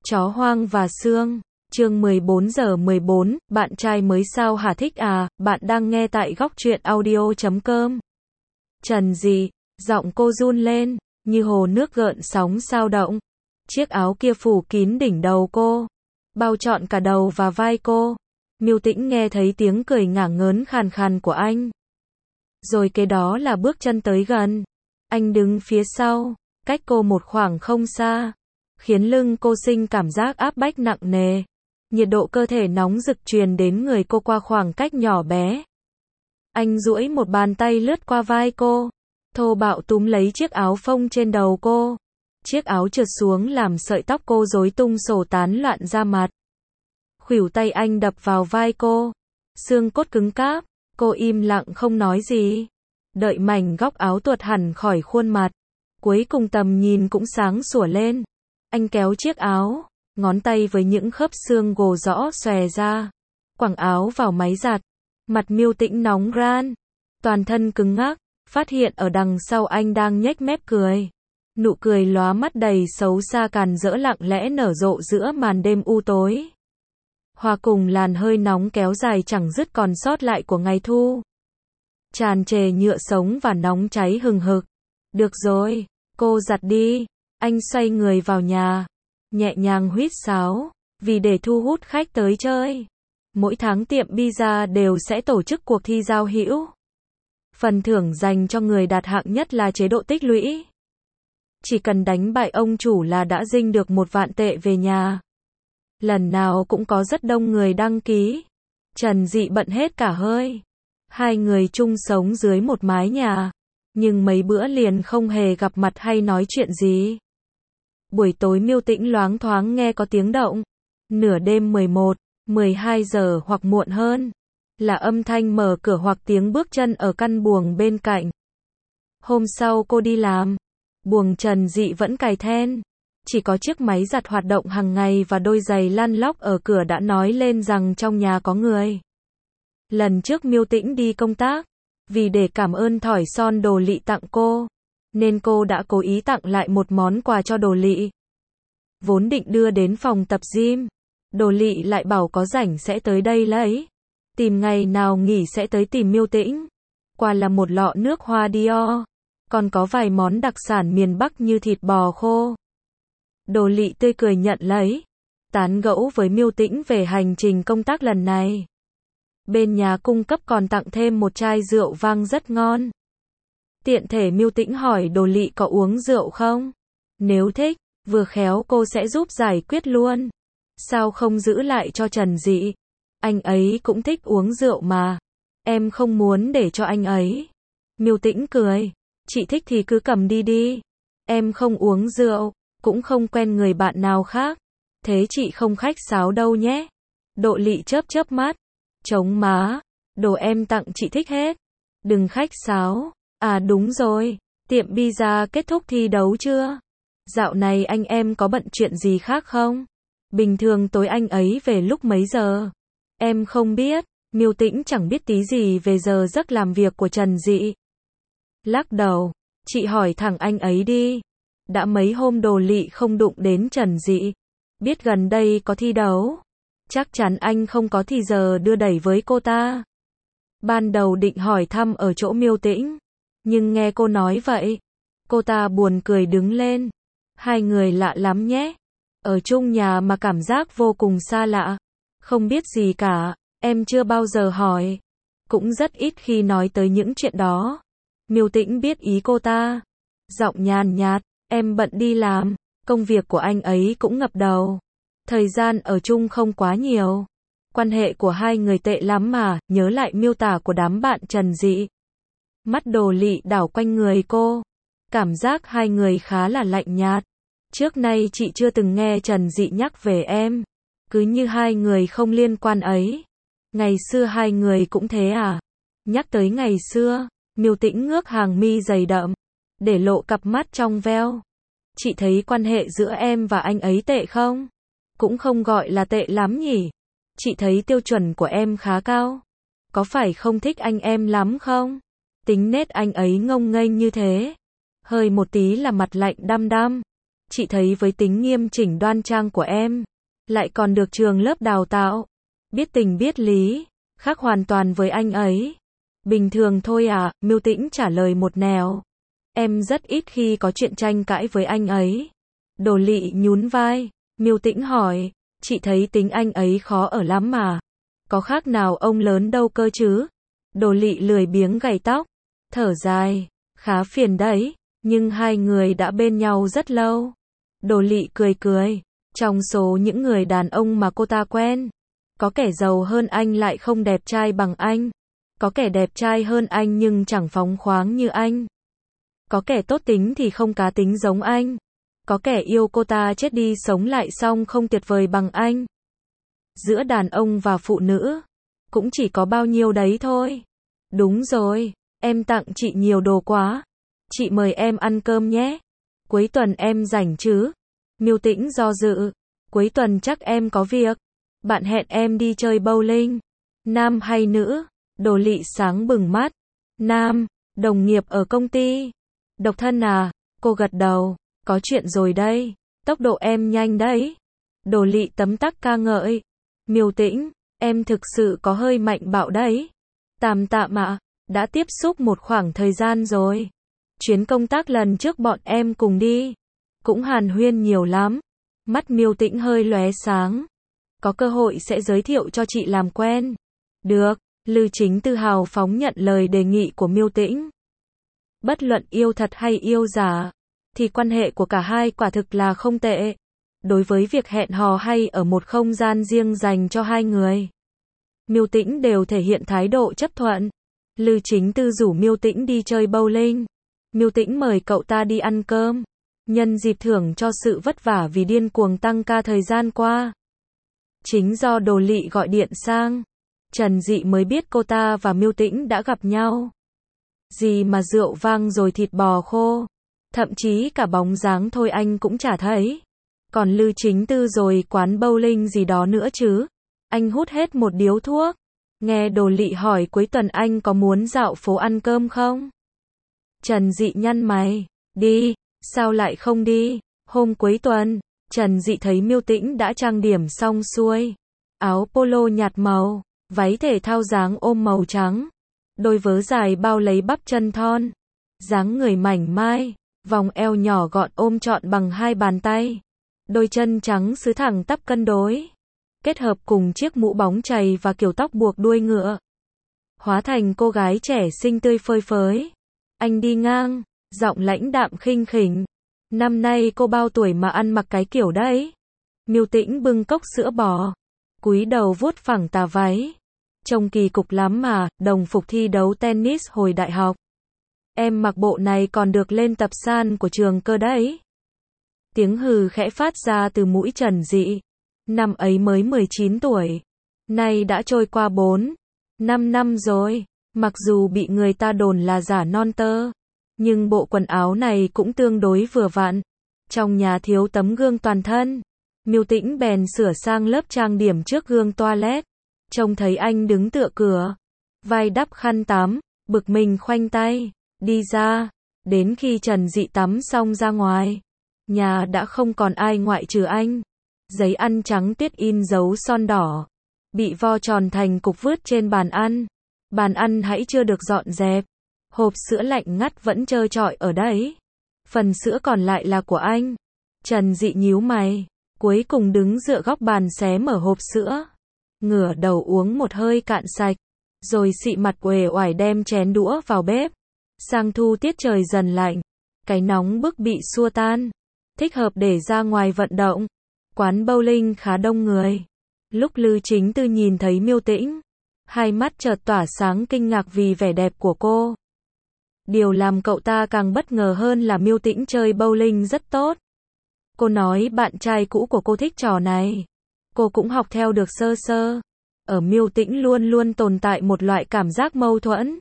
Chó hoang và xương. Chương 14:14, bạn trai mới sao hả thích à, bạn đang nghe tại góc truyện audio.com. Trần Dị, giọng cô run lên, như hồ nước gợn sóng sao động. Chiếc áo kia phủ kín đỉnh đầu cô, bao trọn cả đầu và vai cô. Miêu Tĩnh nghe thấy tiếng cười ngả ngớn khàn khàn của anh. Rồi kế đó là bước chân tới gần. Anh đứng phía sau, cách cô một khoảng không xa, khiến lưng cô sinh cảm giác áp bách nặng nề. Nhiệt độ cơ thể nóng rực truyền đến người cô qua khoảng cách nhỏ bé. Anh duỗi một bàn tay lướt qua vai cô, thô bạo túm lấy chiếc áo phông trên đầu cô. Chiếc áo trượt xuống làm sợi tóc cô rối tung xổ tán loạn ra mặt. Khuỷu tay anh đập vào vai cô, xương cốt cứng cáp, cô im lặng không nói gì. Đợi mảnh góc áo tuột hẳn khỏi khuôn mặt, cuối cùng tầm nhìn cũng sáng sủa lên. Anh kéo chiếc áo, ngón tay với những khớp xương gồ rõ xòe ra, quẳng áo vào máy giặt. Mặt Miêu Tĩnh nóng ran, toàn thân cứng ngắc, phát hiện ở đằng sau anh đang nhếch mép cười. Nụ cười lóa mắt đầy xấu xa càn rỡ lặng lẽ nở rộ giữa màn đêm u tối. Hòa cùng làn hơi nóng kéo dài chẳng dứt còn sót lại của ngày thu. Tràn trề nhựa sống và nóng cháy hừng hực. Được rồi, cô giặt đi. Anh xoay người vào nhà, nhẹ nhàng huýt sáo, vì để thu hút khách tới chơi. Mỗi tháng tiệm pizza đều sẽ tổ chức cuộc thi giao hữu. Phần thưởng dành cho người đạt hạng nhất là chế độ tích lũy. Chỉ cần đánh bại ông chủ là đã dinh được 1 vạn tệ về nhà. Lần nào cũng có rất đông người đăng ký. Trần Dị bận hết cả hơi. Hai người chung sống dưới một mái nhà, nhưng mấy bữa liền không hề gặp mặt hay nói chuyện gì. Buổi tối Miêu Tĩnh loáng thoáng nghe có tiếng động. Nửa đêm 11, 12 giờ hoặc muộn hơn, là âm thanh mở cửa hoặc tiếng bước chân ở căn buồng bên cạnh. Hôm sau cô đi làm, buồng Trần Dị vẫn cài then. Chỉ có chiếc máy giặt hoạt động hàng ngày và đôi giày lăn lóc ở cửa đã nói lên rằng trong nhà có người. Lần trước Miêu Tĩnh đi công tác, vì để cảm ơn thỏi son Đồ Lị tặng cô, nên cô đã cố ý tặng lại một món quà cho Đồ Lị. Vốn định đưa đến phòng tập gym, Đồ Lị lại bảo có rảnh sẽ tới đây lấy. Tìm ngày nào nghỉ sẽ tới tìm Miêu Tĩnh. Quà là một lọ nước hoa Dior, còn có vài món đặc sản miền Bắc như thịt bò khô. Đồ Lị tươi cười nhận lấy, tán gẫu với Miêu Tĩnh về hành trình công tác lần này. Bên nhà cung cấp còn tặng thêm một chai rượu vang rất ngon. Tiện thể Miêu Tĩnh hỏi Đồ Lị có uống rượu không? Nếu thích, vừa khéo cô sẽ giúp giải quyết luôn. Sao không giữ lại cho Trần Dị? Anh ấy cũng thích uống rượu mà. Em không muốn để cho anh ấy. Miêu Tĩnh cười. Chị thích thì cứ cầm đi đi. Em không uống rượu, cũng không quen người bạn nào khác. Thế chị không khách sáo đâu nhé. Đồ Lị chớp chớp mắt. Chống má. Đồ em tặng chị thích hết. Đừng khách sáo. À đúng rồi. Tiệm pizza kết thúc thi đấu chưa? Dạo này anh em có bận chuyện gì khác không? Bình thường tối anh ấy về lúc mấy giờ? Em không biết. Miêu Tĩnh chẳng biết tí gì về giờ giấc làm việc của Trần Dị. Lắc đầu. Chị hỏi thẳng anh ấy đi. Đã mấy hôm Đồ Lị không đụng đến Trần Dị. Biết gần đây có thi đấu. Chắc chắn anh không có thì giờ đưa đẩy với cô ta. Ban đầu định hỏi thăm ở chỗ Miêu Tĩnh, nhưng nghe cô nói vậy, cô ta buồn cười đứng lên. Hai người lạ lắm nhé. Ở chung nhà mà cảm giác vô cùng xa lạ. Không biết gì cả, em chưa bao giờ hỏi. Cũng rất ít khi nói tới những chuyện đó. Miêu Tĩnh biết ý cô ta. Giọng nhàn nhạt, em bận đi làm, công việc của anh ấy cũng ngập đầu. Thời gian ở chung không quá nhiều. Quan hệ của hai người tệ lắm mà, nhớ lại miêu tả của đám bạn Trần Dị. Mắt Đồ Lị đảo quanh người cô. Cảm giác hai người khá là lạnh nhạt. Trước nay chị chưa từng nghe Trần Dị nhắc về em. Cứ như hai người không liên quan ấy. Ngày xưa hai người cũng thế à? Nhắc tới ngày xưa, Miêu Tĩnh ngước hàng mi dày đậm, để lộ cặp mắt trong veo. Chị thấy quan hệ giữa em và anh ấy tệ không? Cũng không gọi là tệ lắm nhỉ? Chị thấy tiêu chuẩn của em khá cao. Có phải không thích anh em lắm không? Tính nết anh ấy ngông nghênh như thế. Hơi một tí là mặt lạnh đăm đăm. Chị thấy với tính nghiêm chỉnh đoan trang của em, lại còn được trường lớp đào tạo, biết tình biết lý, khác hoàn toàn với anh ấy. Bình thường thôi à, Mưu Tĩnh trả lời một nẻo. Em rất ít khi có chuyện tranh cãi với anh ấy. Đồ Lị nhún vai. Mưu Tĩnh hỏi, chị thấy tính anh ấy khó ở lắm mà. Có khác nào ông lớn đâu cơ chứ? Đồ Lị lười biếng gảy tóc, thở dài, khá phiền đấy, nhưng hai người đã bên nhau rất lâu. Đồ Lị cười cười, trong số những người đàn ông mà cô ta quen, có kẻ giàu hơn anh lại không đẹp trai bằng anh. Có kẻ đẹp trai hơn anh nhưng chẳng phóng khoáng như anh. Có kẻ tốt tính thì không cá tính giống anh. Có kẻ yêu cô ta chết đi sống lại xong không tuyệt vời bằng anh. Giữa đàn ông và phụ nữ, cũng chỉ có bao nhiêu đấy thôi. Đúng rồi, em tặng chị nhiều đồ quá. Chị mời em ăn cơm nhé. Cuối tuần em rảnh chứ? Mưu Tĩnh do dự. Cuối tuần chắc em có việc. Bạn hẹn em đi chơi bowling. Nam hay nữ? Đồ Lị sáng bừng mắt. Nam, đồng nghiệp ở công ty. Độc thân à? Cô gật đầu. Có chuyện rồi đây. Tốc độ em nhanh đấy. Đồ Lị tấm tắc ca ngợi. Mưu Tĩnh, em thực sự có hơi mạnh bạo đấy. Tạm tạm ạ, đã tiếp xúc một khoảng thời gian rồi. Chuyến công tác lần trước bọn em cùng đi, cũng hàn huyên nhiều lắm. Mắt Mưu Tĩnh hơi lóe sáng. Có cơ hội sẽ giới thiệu cho chị làm quen. Được, Lư Chính Tư hào phóng nhận lời đề nghị của Mưu Tĩnh. Bất luận yêu thật hay yêu giả, thì quan hệ của cả hai quả thực là không tệ. Đối với việc hẹn hò hay ở một không gian riêng dành cho hai người, Mưu Tĩnh đều thể hiện thái độ chấp thuận. Lư Chính Tư rủ Mưu Tĩnh đi chơi bowling. Mưu Tĩnh mời cậu ta đi ăn cơm, nhân dịp thưởng cho sự vất vả vì điên cuồng tăng ca thời gian qua. Chính do Đồ Lị gọi điện sang, Trần Dị mới biết cô ta và Mưu Tĩnh đã gặp nhau. Gì mà rượu vang rồi thịt bò khô, thậm chí cả bóng dáng thôi anh cũng chả thấy. Còn Lư Chính Tư rồi quán bowling gì đó nữa chứ. Anh hút hết một điếu thuốc. Nghe Đồ Lị hỏi cuối tuần anh có muốn dạo phố ăn cơm không? Trần Dị nhăn mày. Đi, sao lại không đi? Hôm cuối tuần, Trần Dị thấy Mưu Tĩnh đã trang điểm xong xuôi. Áo polo nhạt màu, váy thể thao dáng ôm màu trắng. Đôi vớ dài bao lấy bắp chân thon. Dáng người mảnh mai, vòng eo nhỏ gọn ôm trọn bằng hai bàn tay. Đôi chân trắng sứ thẳng tắp cân đối, kết hợp cùng chiếc mũ bóng chày và kiểu tóc buộc đuôi ngựa, hóa thành cô gái trẻ xinh tươi phơi phới. Anh đi ngang, giọng lãnh đạm khinh khỉnh. Năm nay cô bao tuổi mà ăn mặc cái kiểu đấy? Mưu Tĩnh bưng cốc sữa bò, cúi đầu vuốt phẳng tà váy. Trông kỳ cục lắm mà, đồng phục thi đấu tennis hồi đại học. Em mặc bộ này còn được lên tập san của trường cơ đấy. Tiếng hừ khẽ phát ra từ mũi Trần Dị. Năm ấy mới 19 tuổi. Nay đã trôi qua 4-5 năm rồi. Mặc dù bị người ta đồn là giả non tơ, nhưng bộ quần áo này cũng tương đối vừa vặn. Trong nhà thiếu tấm gương toàn thân, Mưu Tĩnh bèn sửa sang lớp trang điểm trước gương toilet. Trông thấy anh đứng tựa cửa, vai đắp khăn tắm, bực mình khoanh tay, đi ra. Đến khi Trần Dị tắm xong ra ngoài, nhà đã không còn ai ngoại trừ anh. Giấy ăn trắng tuyết in dấu son đỏ, bị vo tròn thành cục vứt trên bàn ăn. Bàn ăn hãy chưa được dọn dẹp. Hộp sữa lạnh ngắt vẫn trơ trọi ở đấy. Phần sữa còn lại là của anh. Trần Dị nhíu mày, cuối cùng đứng dựa góc bàn xé mở hộp sữa, ngửa đầu uống một hơi cạn sạch, rồi xị mặt uể oải đem chén đũa vào bếp. Sang thu tiết trời dần lạnh, cái nóng bức bị xua tan, thích hợp để ra ngoài vận động. Quán bowling khá đông người. Lúc Lư Chính Tư nhìn thấy Mưu Tĩnh, hai mắt chợt tỏa sáng kinh ngạc vì vẻ đẹp của cô. Điều làm cậu ta càng bất ngờ hơn là Mưu Tĩnh chơi bowling rất tốt. Cô nói bạn trai cũ của cô thích trò này. Cô cũng học theo được sơ sơ. Ở Mưu Tĩnh luôn luôn tồn tại một loại cảm giác mâu thuẫn.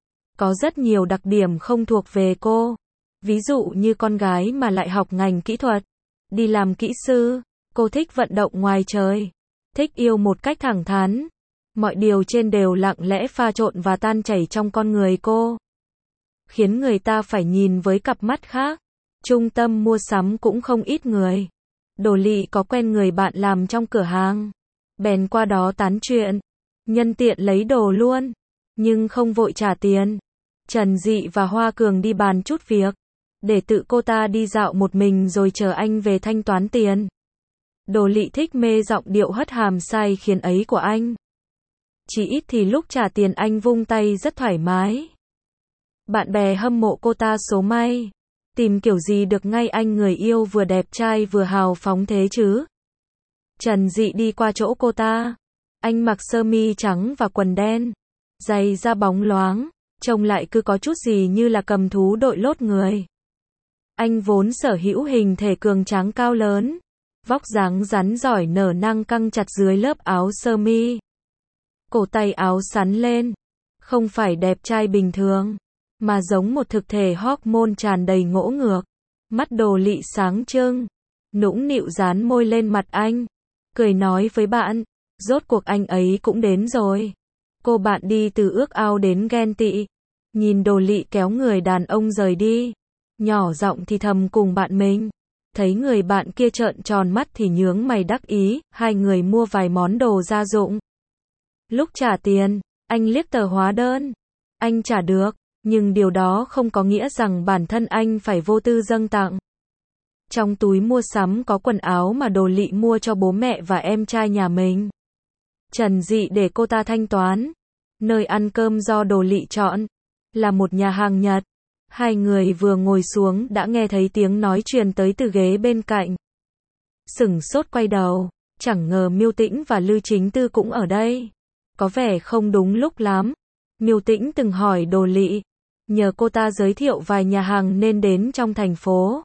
Có rất nhiều đặc điểm không thuộc về cô. Ví dụ như con gái mà lại học ngành kỹ thuật, đi làm kỹ sư. Cô thích vận động ngoài trời, thích yêu một cách thẳng thắn. Mọi điều trên đều lặng lẽ pha trộn và tan chảy trong con người cô, khiến người ta phải nhìn với cặp mắt khác. Trung tâm mua sắm cũng không ít người. Đồ Lị có quen người bạn làm trong cửa hàng. Bèn qua đó tán chuyện. Nhân tiện lấy đồ luôn. Nhưng không vội trả tiền. Trần Dị và Hoa Cường đi bàn chút việc. Để tự cô ta đi dạo một mình rồi chờ anh về thanh toán tiền. Đồ Lị thích mê giọng điệu hất hàm sai khiến ấy của anh. Chỉ ít thì lúc trả tiền anh vung tay rất thoải mái. Bạn bè hâm mộ cô ta số may. Tìm kiểu gì được ngay anh người yêu vừa đẹp trai vừa hào phóng thế chứ. Trần Dị đi qua chỗ cô ta. Anh mặc sơ mi trắng và quần đen. Giày da bóng loáng. Trông lại cứ có chút gì như là cầm thú đội lốt người. Anh vốn sở hữu hình thể cường tráng cao lớn. Vóc dáng rắn giỏi nở năng căng chặt dưới lớp áo sơ mi. Cổ tay áo sắn lên. Không phải đẹp trai bình thường. Mà giống một thực thể hormone tràn đầy ngỗ ngược. Mắt Đồ Lị sáng trưng. Nũng nịu dán môi lên mặt anh. Cười nói với bạn. Rốt cuộc anh ấy cũng đến rồi. Cô bạn đi từ ước ao đến ghen tị. Nhìn Đồ Lị kéo người đàn ông rời đi. Nhỏ giọng thì thầm cùng bạn mình. Thấy người bạn kia trợn tròn mắt thì nhướng mày đắc ý. Hai người mua vài món đồ gia dụng. Lúc trả tiền, anh liếc tờ hóa đơn. Anh trả được. Nhưng điều đó không có nghĩa rằng bản thân anh phải vô tư dâng tặng. Trong túi mua sắm có quần áo mà Đồ Lị mua cho bố mẹ và em trai nhà mình. Trần Dị để cô ta thanh toán. Nơi ăn cơm do Đồ Lị chọn là một nhà hàng Nhật. Hai người vừa ngồi xuống đã nghe thấy tiếng nói truyền tới từ ghế bên cạnh. Sửng sốt quay đầu, chẳng ngờ Miêu Tĩnh và Lư Chính Tư cũng ở đây. Có vẻ không đúng lúc lắm. Miêu Tĩnh từng hỏi Đồ Lị, nhờ cô ta giới thiệu vài nhà hàng nên đến trong thành phố.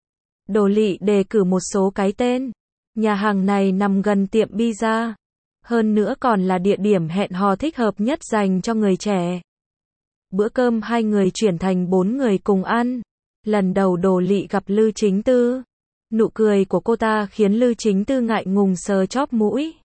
Đồ Lị đề cử một số cái tên. Nhà hàng này nằm gần tiệm pizza. Hơn nữa còn là địa điểm hẹn hò thích hợp nhất dành cho người trẻ. Bữa cơm hai người chuyển thành 4 người cùng ăn. Lần đầu Đồ Lị gặp Lư Chính Tư. Nụ cười của cô ta khiến Lư Chính Tư ngại ngùng sờ chóp mũi.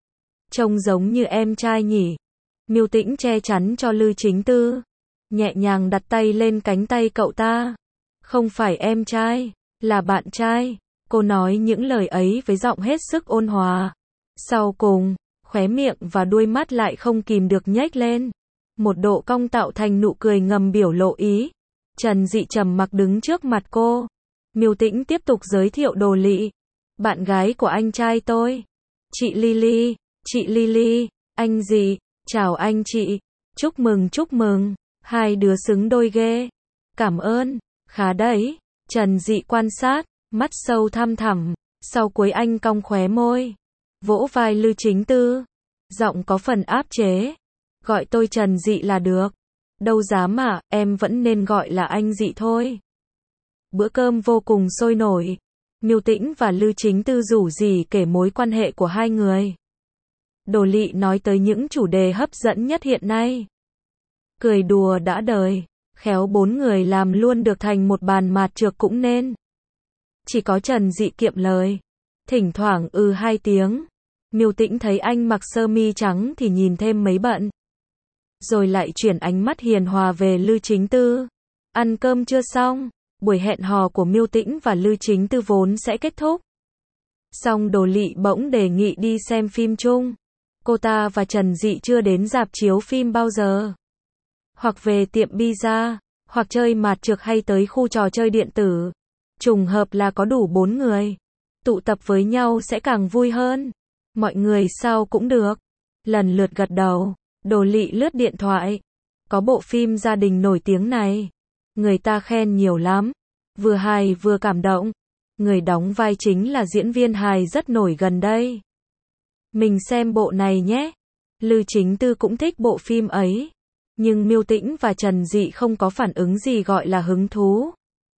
Trông giống như em trai nhỉ. Miêu Tĩnh che chắn cho Lư Chính Tư. Nhẹ nhàng đặt tay lên cánh tay cậu ta. Không phải em trai, là bạn trai. Cô nói những lời ấy với giọng hết sức ôn hòa. Sau cùng, khóe miệng và đuôi mắt lại không kìm được nhếch lên. Một độ cong tạo thành nụ cười ngầm biểu lộ ý. Trần Dị trầm mặc đứng trước mặt cô. Miêu Tĩnh tiếp tục giới thiệu Đồ Lị. Bạn gái của anh trai tôi. Chị Lily. Chị Lily. Anh Dị. Chào anh chị. Chúc mừng chúc mừng. Hai đứa xứng đôi ghê. Cảm ơn. Khá đấy. Trần Dị quan sát. Mắt sâu thăm thẳm. Sau cuối anh cong khóe môi. Vỗ vai Lư Chính Tư. Giọng có phần áp chế. Gọi tôi Trần Dị là được. Đâu dám mà, em vẫn nên gọi là anh Dị thôi. Bữa cơm vô cùng sôi nổi. Miêu Tĩnh và Lư Chính Tư rủ rỉ kể mối quan hệ của hai người. Đồ Lị nói tới những chủ đề hấp dẫn nhất hiện nay. Cười đùa đã đời. Khéo 4 người làm luôn được thành một bàn mạt trược cũng nên. Chỉ có Trần Dị kiệm lời. Thỉnh thoảng 2 tiếng. Miêu Tĩnh thấy anh mặc sơ mi trắng thì nhìn thêm mấy bận. Rồi lại chuyển ánh mắt hiền hòa về Lư Chính Tư. Ăn cơm chưa xong. Buổi hẹn hò của Miêu Tĩnh và Lư Chính Tư vốn sẽ kết thúc. Song Đồ Lị bỗng đề nghị đi xem phim chung. Cô ta và Trần Dị chưa đến rạp chiếu phim bao giờ. Hoặc về tiệm pizza, hoặc chơi mạt trược hay tới khu trò chơi điện tử. Trùng hợp là có đủ 4 người. Tụ tập với nhau sẽ càng vui hơn. Mọi người sao cũng được. Lần lượt gật đầu. Đồ Lị lướt điện thoại. Có bộ phim gia đình nổi tiếng này. Người ta khen nhiều lắm. Vừa hài vừa cảm động. Người đóng vai chính là diễn viên hài rất nổi gần đây. Mình xem bộ này nhé. Lư Chính Tư cũng thích bộ phim ấy. Nhưng Miêu Tĩnh và Trần Dị không có phản ứng gì gọi là hứng thú.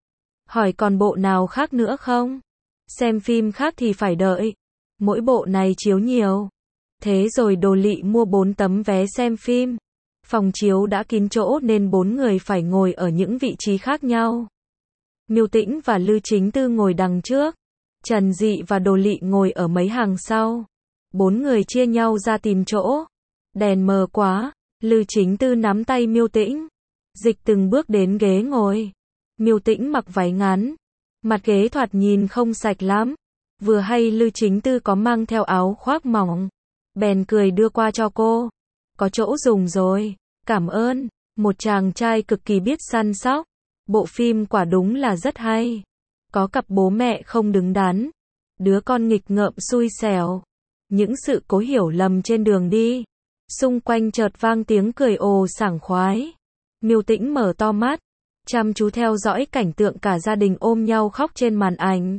Hỏi còn bộ nào khác nữa không? Xem phim khác thì phải đợi. Mỗi bộ này chiếu nhiều. Thế rồi Đồ Lị mua 4 tấm vé xem phim. Phòng chiếu đã kín chỗ nên 4 người phải ngồi ở những vị trí khác nhau. Miêu Tĩnh và Lư Chính Tư ngồi đằng trước. Trần Dị và Đồ Lị ngồi ở mấy hàng sau. 4 người chia nhau ra tìm chỗ. Đèn mờ quá. Lư Chính Tư nắm tay Miêu Tĩnh. Dịch từng bước đến ghế ngồi. Miêu Tĩnh mặc váy ngắn. Mặt ghế thoạt nhìn không sạch lắm. Vừa hay Lư Chính Tư có mang theo áo khoác mỏng. Bèn cười đưa qua cho cô. Có chỗ dùng rồi. Cảm ơn. Một chàng trai cực kỳ biết săn sóc. Bộ phim quả đúng là rất hay. Có cặp bố mẹ không đứng đắn. Đứa con nghịch ngợm xui xẻo. Những sự cố hiểu lầm trên đường đi. Xung quanh chợt vang tiếng cười ồ sảng khoái. Miêu Tĩnh mở to mắt, chăm chú theo dõi cảnh tượng cả gia đình ôm nhau khóc trên màn ảnh.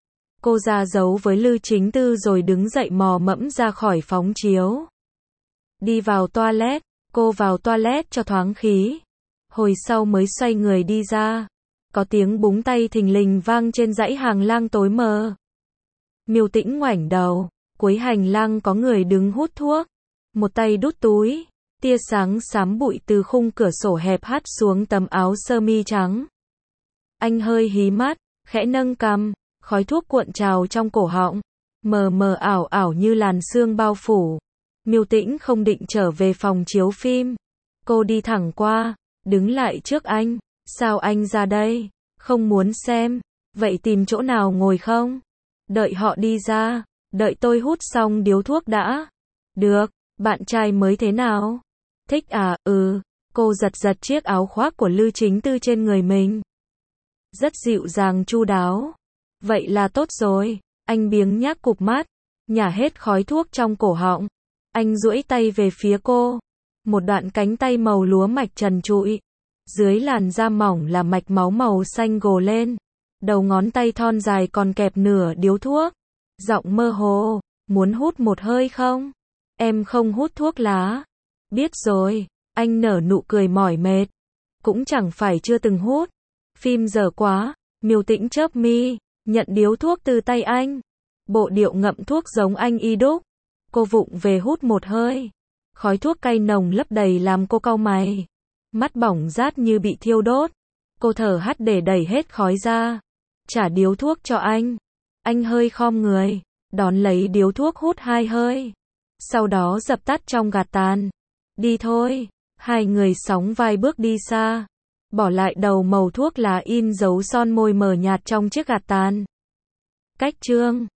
Cô ra dấu với Lư Chính Tư rồi đứng dậy mò mẫm ra khỏi phóng chiếu. Đi vào toilet, cô vào toilet cho thoáng khí. Hồi sau mới xoay người đi ra. Có tiếng búng tay thình lình vang trên dãy hành lang tối mờ. Miêu Tĩnh ngoảnh đầu, cuối hành lang có người đứng hút thuốc. Một tay đút túi, tia sáng xám bụi từ khung cửa sổ hẹp hắt xuống tấm áo sơ mi trắng. Anh hơi hí mắt, khẽ nâng cằm, khói thuốc cuộn trào trong cổ họng, mờ mờ ảo ảo như làn sương bao phủ. Miêu Tĩnh không định trở về phòng chiếu phim. Cô đi thẳng qua, đứng lại trước anh. Sao anh ra đây? Không muốn xem. Vậy tìm chỗ nào ngồi không? Đợi họ đi ra. Đợi tôi hút xong điếu thuốc đã. Được, bạn trai mới thế nào? Thích à? Ừ. Cô giật giật chiếc áo khoác của Lư Chính Tư trên người mình. Rất dịu dàng chu đáo. Vậy là tốt rồi. Anh biếng nhác cụp mắt, nhả hết khói thuốc trong cổ họng. Anh duỗi tay về phía cô. Một đoạn cánh tay màu lúa mạch trần trụi. Dưới làn da mỏng là mạch máu màu xanh gồ lên. Đầu ngón tay thon dài còn kẹp nửa điếu thuốc. Giọng mơ hồ, muốn hút một hơi không? Em không hút thuốc lá. Biết rồi, anh nở nụ cười mỏi mệt. Cũng chẳng phải chưa từng hút. Phim dở quá, Miêu Tĩnh chớp mi, nhận điếu thuốc từ tay anh. Bộ điệu ngậm thuốc giống anh y đúc. Cô vụng về hút một hơi. Khói thuốc cay nồng lấp đầy làm cô cau mày. Mắt bỏng rát như bị thiêu đốt. Cô thở hắt để đẩy hết khói ra. Trả điếu thuốc cho anh. Anh hơi khom người, đón lấy điếu thuốc hút 2 hơi. Sau đó dập tắt trong gạt tàn. Đi thôi. Hai người sóng vai bước đi xa. Bỏ lại đầu màu thuốc lá in dấu son môi mờ nhạt trong chiếc gạt tàn. Cách chương